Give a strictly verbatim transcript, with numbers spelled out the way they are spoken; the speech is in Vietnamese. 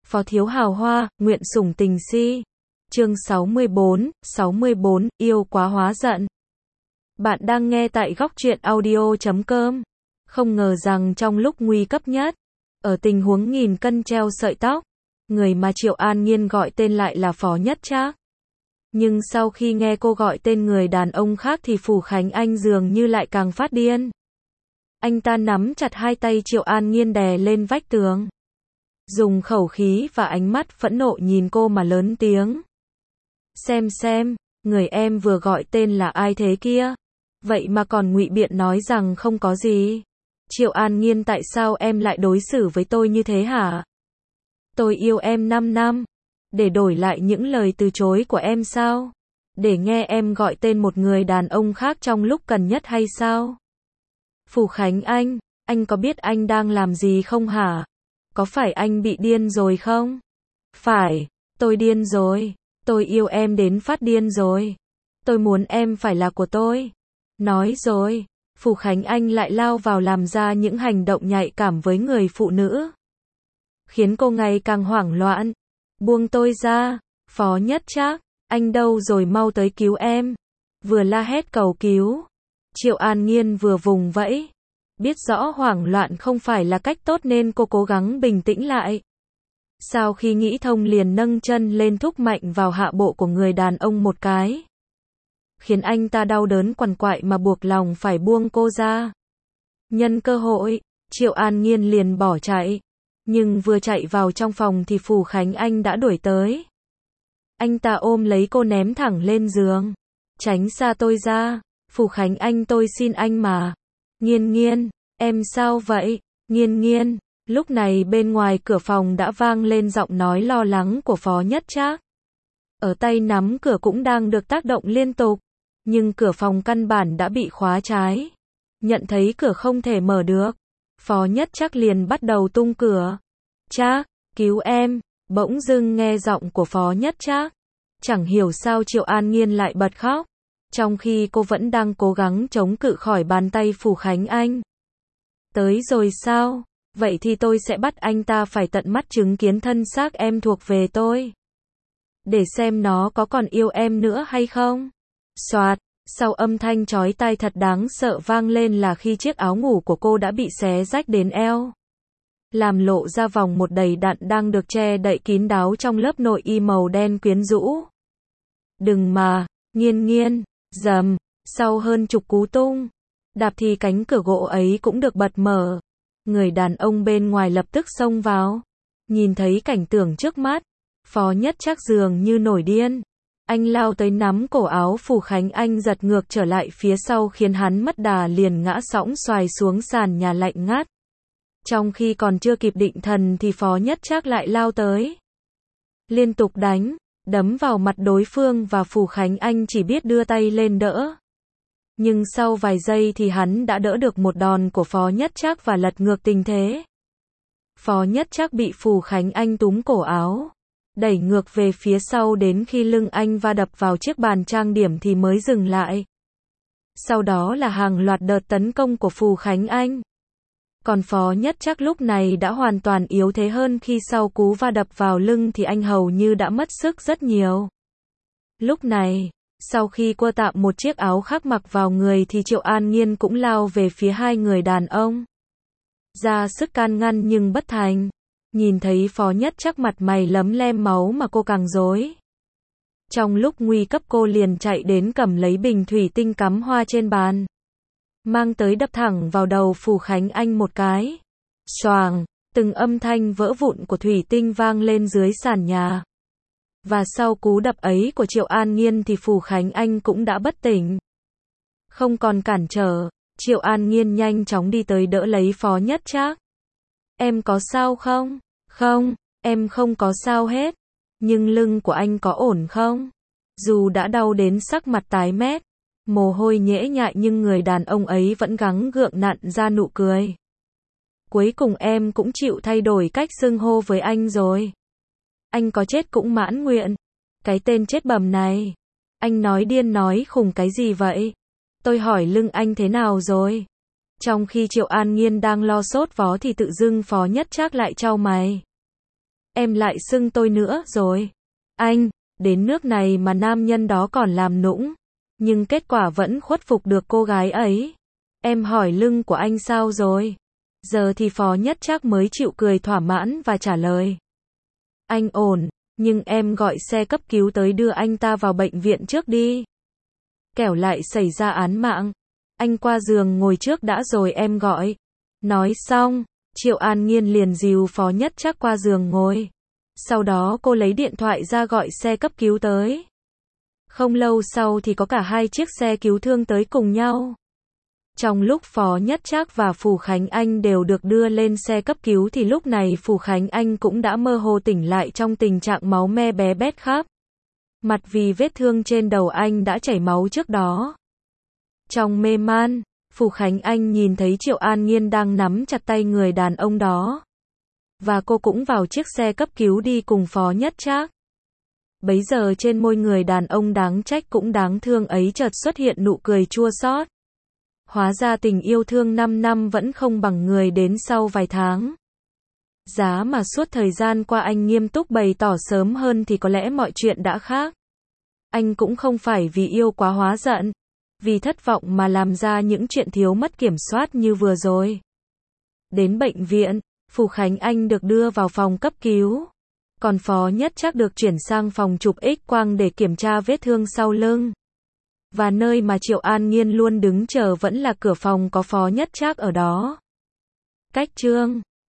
Phó thiếu hào hoa, nguyện sủng tình si. Chương sáu mươi bốn, sáu mươi bốn, yêu quá hóa giận. Bạn đang nghe tại góc truyện audio chấm com. Không ngờ rằng trong lúc nguy cấp nhất, ở tình huống nghìn cân treo sợi tóc, người mà Triệu An Nhiên gọi tên lại là Phó Nhất Trác. Nhưng sau khi nghe cô gọi tên người đàn ông khác thì Phủ Khánh Anh dường như lại càng phát điên. Anh ta nắm chặt hai tay Triệu An Nhiên đè lên vách tường, dùng khẩu khí và ánh mắt phẫn nộ nhìn cô mà lớn tiếng. Xem xem, người em vừa gọi tên là ai thế kia? Vậy mà còn ngụy biện nói rằng không có gì. Triệu An Nhiên, tại sao em lại đối xử với tôi như thế hả? Tôi yêu em năm năm. Để đổi lại những lời từ chối của em sao? Để nghe em gọi tên một người đàn ông khác trong lúc cần nhất hay sao? Phủ Khánh Anh, anh có biết anh đang làm gì không hả? Có phải anh bị điên rồi không? Phải, tôi điên rồi. Tôi yêu em đến phát điên rồi. Tôi muốn em phải là của tôi. Nói rồi, Phủ Khánh Anh lại lao vào làm ra những hành động nhạy cảm với người phụ nữ, khiến cô ngày càng hoảng loạn. Buông tôi ra, Phó Nhất Trác, anh đâu rồi, mau tới cứu em. Vừa la hét cầu cứu, Triệu An Nhiên vừa vùng vẫy. Biết rõ hoảng loạn không phải là cách tốt nên cô cố gắng bình tĩnh lại. Sau khi nghĩ thông liền nâng chân lên thúc mạnh vào hạ bộ của người đàn ông một cái, khiến anh ta đau đớn quằn quại mà buộc lòng phải buông cô ra. Nhân cơ hội, Triệu An Nhiên liền bỏ chạy. Nhưng vừa chạy vào trong phòng thì Phủ Khánh Anh đã đuổi tới. Anh ta ôm lấy cô ném thẳng lên giường. Tránh xa tôi ra. Phủ Khánh Anh, tôi xin anh mà. Nhiên Nhiên, em sao vậy? Nhiên Nhiên. Lúc này bên ngoài cửa phòng đã vang lên giọng nói lo lắng của Phó Nhất Trác. Ở tay nắm cửa cũng đang được tác động liên tục, nhưng cửa phòng căn bản đã bị khóa trái. Nhận thấy cửa không thể mở được, Phó Nhất Trác liền bắt đầu tung cửa. Trác, cứu em. Bỗng dưng nghe giọng của Phó Nhất Trác. Chẳng hiểu sao Triệu An Nhiên lại bật khóc, trong khi cô vẫn đang cố gắng chống cự khỏi bàn tay Phủ Khánh Anh. Tới rồi sao? Vậy thì tôi sẽ bắt anh ta phải tận mắt chứng kiến thân xác em thuộc về tôi, để xem nó có còn yêu em nữa hay không. Soạt, sau âm thanh chói tai thật đáng sợ vang lên là khi chiếc áo ngủ của cô đã bị xé rách đến eo, làm lộ ra vòng một đầy đặn đang được che đậy kín đáo trong lớp nội y màu đen quyến rũ. Đừng mà, Nhiên Nhiên, dầm, sau hơn chục cú tung đạp thì cánh cửa gỗ ấy cũng được bật mở. Người đàn ông bên ngoài lập tức xông vào. Nhìn thấy cảnh tượng trước mắt, Phó Nhất Trác dường như nổi điên. Anh lao tới nắm cổ áo Phủ Khánh Anh giật ngược trở lại phía sau khiến hắn mất đà liền ngã sõng xoài xuống sàn nhà lạnh ngắt. Trong khi còn chưa kịp định thần thì Phó Nhất Trác lại lao tới, liên tục đánh, đấm vào mặt đối phương và Phủ Khánh Anh chỉ biết đưa tay lên đỡ. Nhưng sau vài giây thì hắn đã đỡ được một đòn của Phó Nhất Trác và lật ngược tình thế. Phó Nhất Trác bị Phủ Khánh Anh túm cổ áo, đẩy ngược về phía sau đến khi lưng anh va đập vào chiếc bàn trang điểm thì mới dừng lại. Sau đó là hàng loạt đợt tấn công của Phủ Khánh Anh. Còn Phó Nhất Trác lúc này đã hoàn toàn yếu thế hơn, khi sau cú va đập vào lưng thì anh hầu như đã mất sức rất nhiều. Lúc này, sau khi cô tạm một chiếc áo khác mặc vào người thì Triệu An Nhiên cũng lao về phía hai người đàn ông, ra sức can ngăn nhưng bất thành. Nhìn thấy Phó Nhất Trác mặt mày lấm lem máu mà cô càng rối. Trong lúc nguy cấp cô liền chạy đến cầm lấy bình thủy tinh cắm hoa trên bàn, mang tới đập thẳng vào đầu Phủ Khánh Anh một cái. Xoàng, từng âm thanh vỡ vụn của thủy tinh vang lên dưới sàn nhà. Và sau cú đập ấy của Triệu An Nhiên thì Phủ Khánh Anh cũng đã bất tỉnh. Không còn cản trở, Triệu An Nhiên nhanh chóng đi tới đỡ lấy Phó Nhất Trác. Em có sao không? Không, em không có sao hết. Nhưng lưng của anh có ổn không? Dù đã đau đến sắc mặt tái mét, mồ hôi nhễ nhại nhưng người đàn ông ấy vẫn gắng gượng nặn ra nụ cười. Cuối cùng em cũng chịu thay đổi cách xưng hô với anh rồi. Anh có chết cũng mãn nguyện. Cái tên chết bầm này. Anh nói điên nói khùng cái gì vậy? Tôi hỏi lưng anh thế nào rồi? Trong khi Triệu An Nhiên đang lo sốt vó thì tự dưng Phó Nhất Trác lại chau mày. em lại xưng tôi nữa rồi. Anh, đến nước này mà nam nhân đó còn làm nũng. Nhưng kết quả vẫn khuất phục được cô gái ấy. Em hỏi lưng của anh sao rồi? Giờ thì Phó Nhất Trác mới chịu cười thỏa mãn và trả lời. Anh ổn, nhưng em gọi xe cấp cứu tới đưa anh ta vào bệnh viện trước đi. Kẻo lại xảy ra án mạng. Anh qua giường ngồi trước đã rồi em gọi. Nói xong, Triệu An Nhiên liền dìu Phó Nhất Trác qua giường ngồi. Sau đó cô lấy điện thoại ra gọi xe cấp cứu tới. Không lâu sau thì có cả hai chiếc xe cứu thương tới cùng nhau. Trong lúc Phó Nhất Trác và Phù Khánh Anh đều được đưa lên xe cấp cứu thì lúc này Phù Khánh Anh cũng đã mơ hồ tỉnh lại trong tình trạng máu me bé bét khắp mặt vì vết thương trên đầu anh đã chảy máu trước đó. Trong mê man, Phù Khánh Anh nhìn thấy Triệu An Nhiên đang nắm chặt tay người đàn ông đó. Và cô cũng vào chiếc xe cấp cứu đi cùng Phó Nhất Trác. Bấy giờ trên môi người đàn ông đáng trách cũng đáng thương ấy chợt xuất hiện nụ cười chua xót. Hóa ra tình yêu thương năm năm vẫn không bằng người đến sau vài tháng. Giá mà suốt thời gian qua anh nghiêm túc bày tỏ sớm hơn thì có lẽ mọi chuyện đã khác. Anh cũng không phải vì yêu quá hóa giận, vì thất vọng mà làm ra những chuyện thiếu mất kiểm soát như vừa rồi. Đến bệnh viện, Phù Khánh Anh được đưa vào phòng cấp cứu. Còn Phó Nhất Trác được chuyển sang phòng chụp X-quang để kiểm tra vết thương sau lưng. Và nơi mà Triệu An Nhiên luôn đứng chờ vẫn là cửa phòng có Phó Nhất Trác ở đó. Cách chương